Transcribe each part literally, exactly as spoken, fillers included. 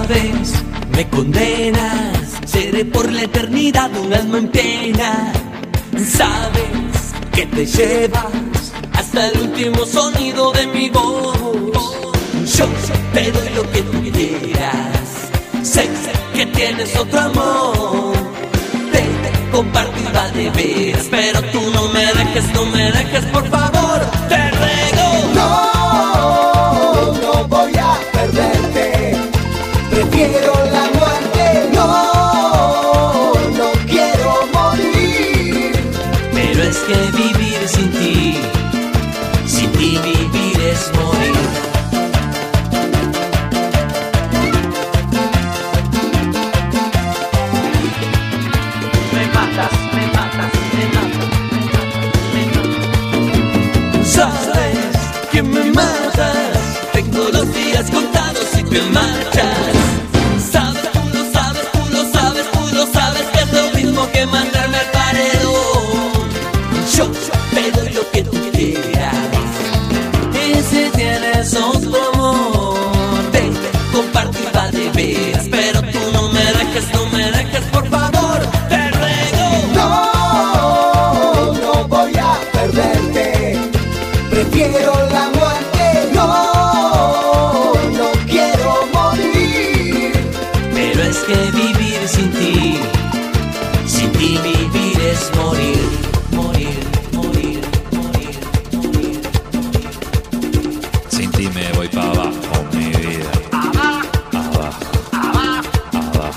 Sabes, me condenas, seré por la eternidad un alma en pena. Sabes que te llevas hasta el último sonido de mi voz. Yo te doy lo que tú quieras, sé que tienes otro amor, te comparto y va de veras, pero tú no me dejes, no me dejes, por favor, te ruego. No, no voy a perderte, prefiero la muerte, no, no quiero morir. Pero es que vivir sin ti, sin ti vivir es morir. Me matas, me matas, me matas, me matas, me matas. Sabes que me matas, tengo los días contados y te marchas. Sabes, tú lo sabes, tú lo sabes, tú lo sabes, que es lo mismo que mandarme al paredón. Yo te doy lo que tú quieras, y si tienes otro amor, te comparto y va de veras, pero tú no me dejes, no me dejes, por favor, te ruego. No, no voy a perderte, prefiero la muerte, no, no quiero morir. Pero es que vivir sin ti, sin ti vivir es morir, morir, morir, morir, morir, morir. Sin ti me voy para abajo, mi vida. Abajo, abajo, abajo,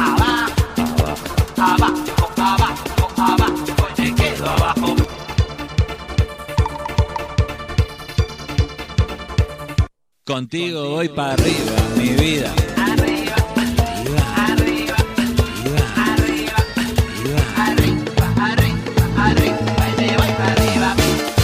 abajo, abajo, abajo, me quedo abajo. Contigo voy para arriba, mi vida. Arriba, arriba, arriba, arriba, arriba, arriba, arriba, me voy para arriba.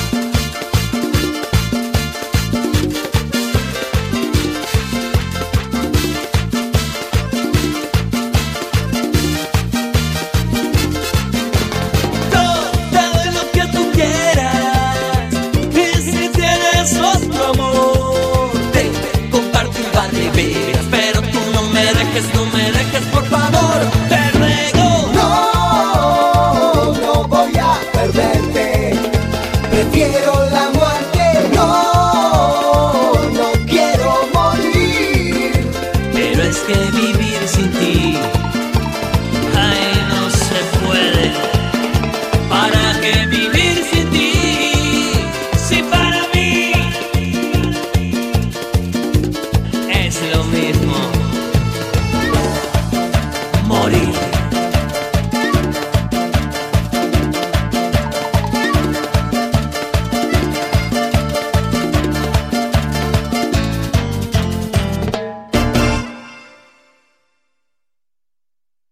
Todo lo que tú quieras, y si tienes otro amor, te comparto y va de veras, pero tú no me dejes, no me dejes, por favor, te ruego. No, no voy a perderte, prefiero la muerte, no, no quiero morir. Pero es que vivir sin ti, ay, no se puede. ¿Para qué vivir sin ti? Si para mí es lo mismo.